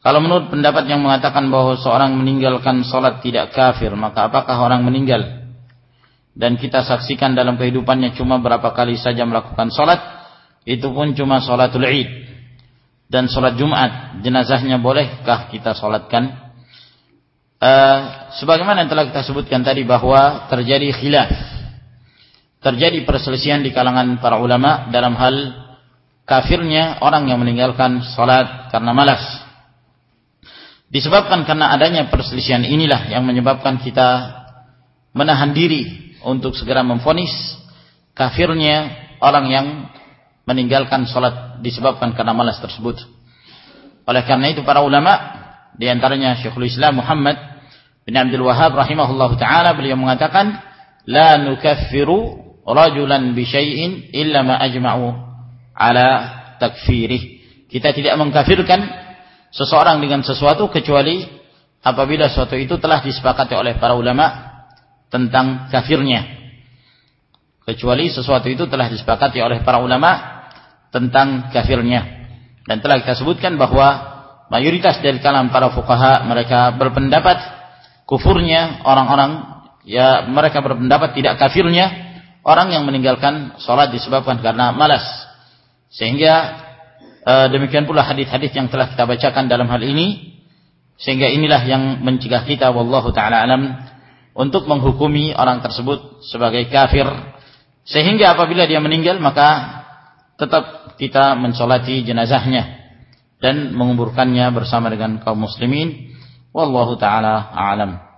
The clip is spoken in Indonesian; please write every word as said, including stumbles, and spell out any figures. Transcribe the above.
Kalau menurut pendapat yang mengatakan bahwa seorang meninggalkan salat tidak kafir, maka apakah orang meninggal dan kita saksikan dalam kehidupannya cuma berapa kali saja melakukan salat, itu pun cuma salatul Id dan salat Jumat, jenazahnya bolehkah kita salatkan? Uh, sebagaimana yang telah kita sebutkan tadi bahwa terjadi khilaf, terjadi perselisihan di kalangan para ulama dalam hal kafirnya orang yang meninggalkan salat karena malas. Disebabkan karena adanya perselisihan inilah yang menyebabkan kita menahan diri untuk segera memvonis kafirnya orang yang meninggalkan salat disebabkan karena malas tersebut. Oleh karena itu para ulama, di antaranya Syekhul Islam Muhammad bin Abdul Wahhab rahimahullahu taala, beliau mengatakan la nukaffiru rajulan bi syai'in illa ma ajma'u ala takfirih. Kita tidak mengkafirkan seseorang dengan sesuatu kecuali apabila sesuatu itu telah disepakati oleh para ulama tentang kafirnya. Kecuali sesuatu itu telah disepakati oleh para ulama tentang kafirnya. Dan telah kita sebutkan bahwa mayoritas dari kalangan para fuqaha mereka berpendapat kufurnya orang-orang, ya mereka berpendapat tidak kafirnya orang yang meninggalkan salat disebabkan karena malas. Sehingga Uh, demikian pula hadis-hadis yang telah kita bacakan dalam hal ini, sehingga inilah yang mencegah kita wallahu taala alam untuk menghukumi orang tersebut sebagai kafir, sehingga apabila dia meninggal maka tetap kita mensolati jenazahnya dan menguburkannya bersama dengan kaum muslimin wallahu taala alam.